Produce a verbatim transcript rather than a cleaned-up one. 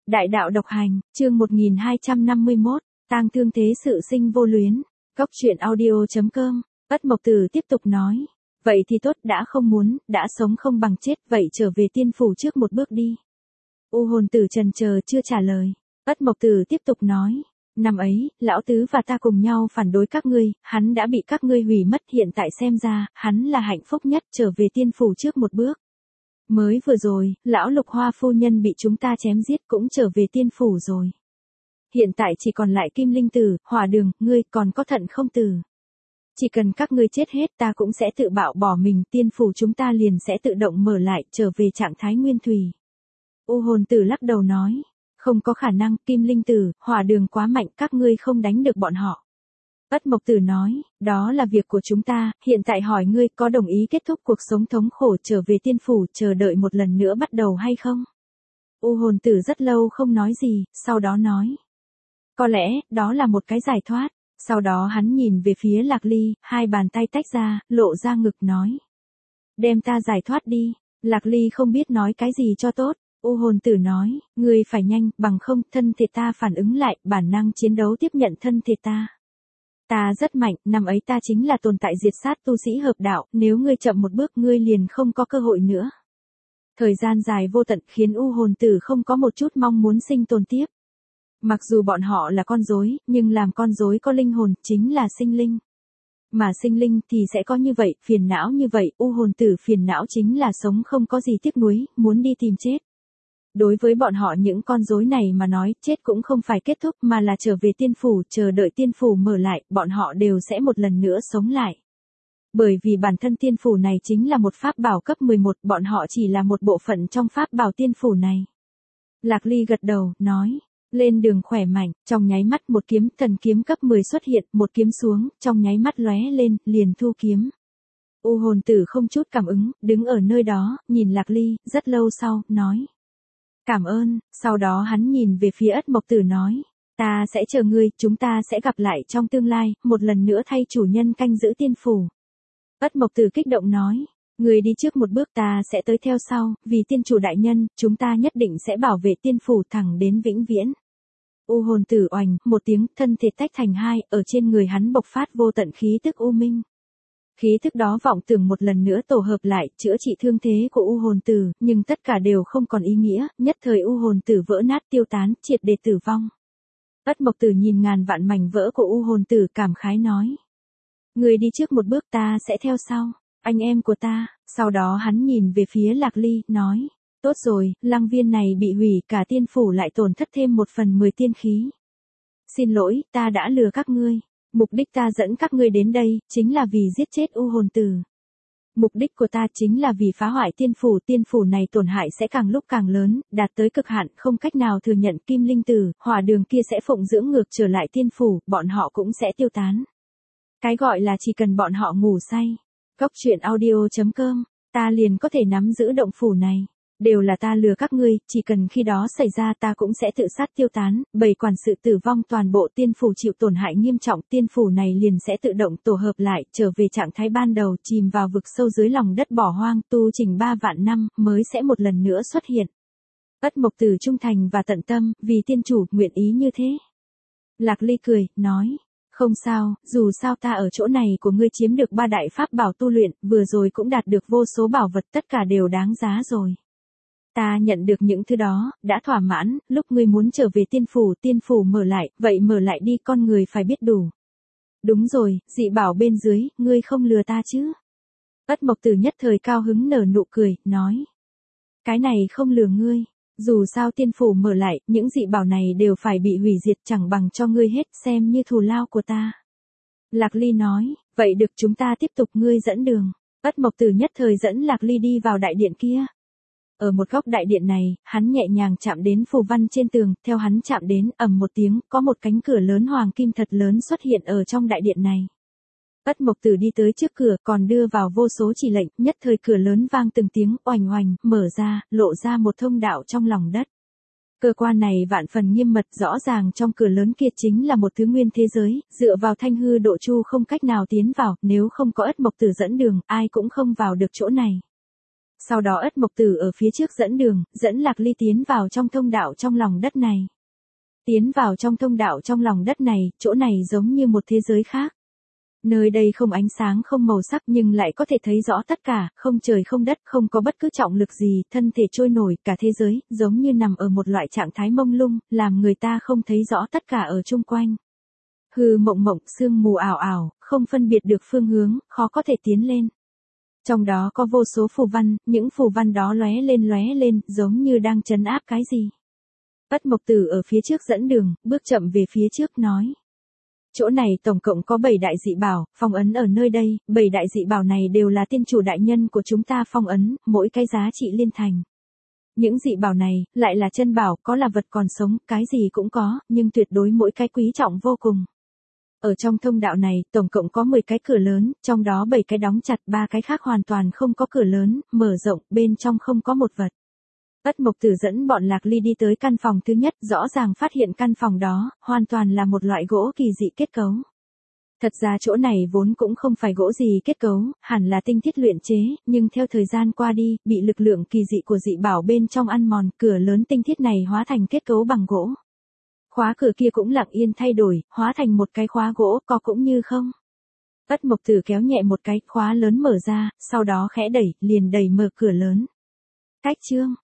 Đại đạo độc hành, chương một nghìn hai trăm năm mươi mốt, tang thương thế sự sinh vô luyến. Cốc truyện audio chấm com. Ất Mộc Tử tiếp tục nói. Vậy thì tốt, đã không muốn, đã sống không bằng chết, vậy trở về tiên phủ trước một bước đi. U hồn tử trần chờ chưa trả lời. Ất Mộc Tử tiếp tục nói. Năm ấy, lão tứ và ta cùng nhau phản đối các ngươi, hắn đã bị các ngươi hủy mất, hiện tại xem ra, hắn là hạnh phúc nhất, trở về tiên phủ trước một bước. Mới vừa rồi, lão Lục Hoa phu nhân bị chúng ta chém giết cũng trở về tiên phủ rồi. Hiện tại chỉ còn lại Kim Linh Tử, Hỏa Đường, ngươi còn có Thận Không Tử. Chỉ cần các ngươi chết hết ta cũng sẽ tự bạo bỏ mình, tiên phủ chúng ta liền sẽ tự động mở lại, trở về trạng thái nguyên thủy. U hồn tử lắc đầu nói, không có khả năng, Kim Linh Tử, Hỏa Đường quá mạnh, các ngươi không đánh được bọn họ. Ất Mộc Tử nói, đó là việc của chúng ta, hiện tại hỏi ngươi có đồng ý kết thúc cuộc sống thống khổ trở về tiên phủ, chờ đợi một lần nữa bắt đầu hay không? U hồn tử rất lâu không nói gì, sau đó nói. Có lẽ, đó là một cái giải thoát. Sau đó hắn nhìn về phía Lạc Ly, hai bàn tay tách ra, lộ ra ngực nói. Đem ta giải thoát đi. Lạc Ly không biết nói cái gì cho tốt. U hồn tử nói, ngươi phải nhanh, bằng không thân thể ta phản ứng lại, bản năng chiến đấu tiếp nhận thân thể ta. Ta rất mạnh, năm ấy ta chính là tồn tại diệt sát tu sĩ hợp đạo, nếu ngươi chậm một bước ngươi liền không có cơ hội nữa. Thời gian dài vô tận khiến u hồn tử không có một chút mong muốn sinh tồn tiếp. Mặc dù bọn họ là con rối, nhưng làm con rối có linh hồn, chính là sinh linh. Mà sinh linh thì sẽ có như vậy, phiền não như vậy, u hồn tử phiền não chính là sống không có gì tiếc nuối, muốn đi tìm chết. Đối với bọn họ những con rối này mà nói, chết cũng không phải kết thúc mà là trở về tiên phủ, chờ đợi tiên phủ mở lại, bọn họ đều sẽ một lần nữa sống lại. Bởi vì bản thân tiên phủ này chính là một pháp bảo cấp mười một, bọn họ chỉ là một bộ phận trong pháp bảo tiên phủ này. Lạc Ly gật đầu, nói, lên đường khỏe mạnh, trong nháy mắt một kiếm, thần kiếm cấp mười xuất hiện, một kiếm xuống, trong nháy mắt lóe lên, liền thu kiếm. U hồn tử không chút cảm ứng, đứng ở nơi đó, nhìn Lạc Ly, rất lâu sau, nói. Cảm ơn, sau đó hắn nhìn về phía Ất Mộc Tử nói, ta sẽ chờ ngươi, chúng ta sẽ gặp lại trong tương lai, một lần nữa thay chủ nhân canh giữ tiên phủ. Ất Mộc Tử kích động nói, ngươi đi trước một bước ta sẽ tới theo sau, vì tiên chủ đại nhân, chúng ta nhất định sẽ bảo vệ tiên phủ thẳng đến vĩnh viễn. U hồn tử oành, một tiếng, thân thể tách thành hai, ở trên người hắn bộc phát vô tận khí tức u minh. Khí thức đó vọng tưởng một lần nữa tổ hợp lại, chữa trị thương thế của u hồn tử, nhưng tất cả đều không còn ý nghĩa, nhất thời u hồn tử vỡ nát tiêu tán, triệt để tử vong. Ất Mộc Tử nhìn ngàn vạn mảnh vỡ của u hồn tử cảm khái nói. Người đi trước một bước ta sẽ theo sau, anh em của ta, sau đó hắn nhìn về phía Lạc Ly, nói. Tốt rồi, lăng viên này bị hủy, cả tiên phủ lại tổn thất thêm một phần mười tiên khí. Xin lỗi, ta đã lừa các ngươi. Mục đích ta dẫn các ngươi đến đây, chính là vì giết chết u hồn tử. Mục đích của ta chính là vì phá hoại tiên phủ, tiên phủ này tổn hại sẽ càng lúc càng lớn, đạt tới cực hạn, không cách nào thừa nhận Kim Linh Tử, Hỏa Đường kia sẽ phụng dưỡng ngược trở lại tiên phủ, bọn họ cũng sẽ tiêu tán. Cái gọi là chỉ cần bọn họ ngủ say. Cốc truyện audio chấm com, ta liền có thể nắm giữ động phủ này. Đều là ta lừa các ngươi, chỉ cần khi đó xảy ra ta cũng sẽ tự sát tiêu tán, bầy quản sự tử vong toàn bộ tiên phủ chịu tổn hại nghiêm trọng, tiên phủ này liền sẽ tự động tổ hợp lại, trở về trạng thái ban đầu, chìm vào vực sâu dưới lòng đất bỏ hoang, tu trình ba vạn năm, mới sẽ một lần nữa xuất hiện. Ất Mộc Tử trung thành và tận tâm, vì tiên chủ, nguyện ý như thế. Lạc Ly cười, nói. Không sao, dù sao ta ở chỗ này của ngươi chiếm được ba đại pháp bảo tu luyện, vừa rồi cũng đạt được vô số bảo vật, tất cả đều đáng giá rồi. Ta nhận được những thứ đó, đã thỏa mãn, lúc ngươi muốn trở về tiên phủ, tiên phủ mở lại, vậy mở lại đi, con người phải biết đủ. Đúng rồi, dị bảo bên dưới, ngươi không lừa ta chứ? Ất Mộc Tử nhất thời cao hứng nở nụ cười, nói. Cái này không lừa ngươi, dù sao tiên phủ mở lại, những dị bảo này đều phải bị hủy diệt, chẳng bằng cho ngươi hết, xem như thù lao của ta. Lạc Ly nói, vậy được, chúng ta tiếp tục, ngươi dẫn đường. Ất Mộc Tử nhất thời dẫn Lạc Ly đi vào đại điện kia. Ở một góc đại điện này, hắn nhẹ nhàng chạm đến phù văn trên tường, theo hắn chạm đến, ầm một tiếng, có một cánh cửa lớn hoàng kim thật lớn xuất hiện ở trong đại điện này. Ất Mộc Tử đi tới trước cửa, còn đưa vào vô số chỉ lệnh, nhất thời cửa lớn vang từng tiếng, oành oành, mở ra, lộ ra một thông đạo trong lòng đất. Cơ quan này vạn phần nghiêm mật, rõ ràng trong cửa lớn kia chính là một thứ nguyên thế giới, dựa vào thanh hư độ chu không cách nào tiến vào, nếu không có Ất Mộc Tử dẫn đường, ai cũng không vào được chỗ này. Sau đó Ất Mộc Tử ở phía trước dẫn đường, dẫn Lạc Ly tiến vào trong thông đạo trong lòng đất này. Tiến vào trong thông đạo trong lòng đất này, chỗ này giống như một thế giới khác. Nơi đây không ánh sáng không màu sắc nhưng lại có thể thấy rõ tất cả, không trời không đất, không có bất cứ trọng lực gì, thân thể trôi nổi, cả thế giới, giống như nằm ở một loại trạng thái mông lung, làm người ta không thấy rõ tất cả ở chung quanh. Hư mộng mộng, sương mù ảo ảo, không phân biệt được phương hướng, khó có thể tiến lên. Trong đó có vô số phù văn, những phù văn đó lóe lên lóe lên, giống như đang trấn áp cái gì. Ất Mộc Tử ở phía trước dẫn đường, bước chậm về phía trước nói. Chỗ này tổng cộng có bảy đại dị bảo, phong ấn ở nơi đây, bảy đại dị bảo này đều là tiên chủ đại nhân của chúng ta phong ấn, mỗi cái giá trị liên thành. Những dị bảo này, lại là chân bảo, có là vật còn sống, cái gì cũng có, nhưng tuyệt đối mỗi cái quý trọng vô cùng. Ở trong thông đạo này, tổng cộng có mười cái cửa lớn, trong đó bảy cái đóng chặt, ba cái khác hoàn toàn không có cửa lớn, mở rộng, bên trong không có một vật. Ất Mộc Tử dẫn bọn Lạc Ly đi tới căn phòng thứ nhất, rõ ràng phát hiện căn phòng đó, hoàn toàn là một loại gỗ kỳ dị kết cấu. Thật ra chỗ này vốn cũng không phải gỗ gì kết cấu, hẳn là tinh thiết luyện chế, nhưng theo thời gian qua đi, bị lực lượng kỳ dị của dị bảo bên trong ăn mòn, cửa lớn tinh thiết này hóa thành kết cấu bằng gỗ. Khóa cửa kia cũng lặng yên thay đổi, hóa thành một cái khóa gỗ, có cũng như không. Ất Mộc Tử kéo nhẹ một cái, khóa lớn mở ra, sau đó khẽ đẩy, liền đẩy mở cửa lớn. Cách chương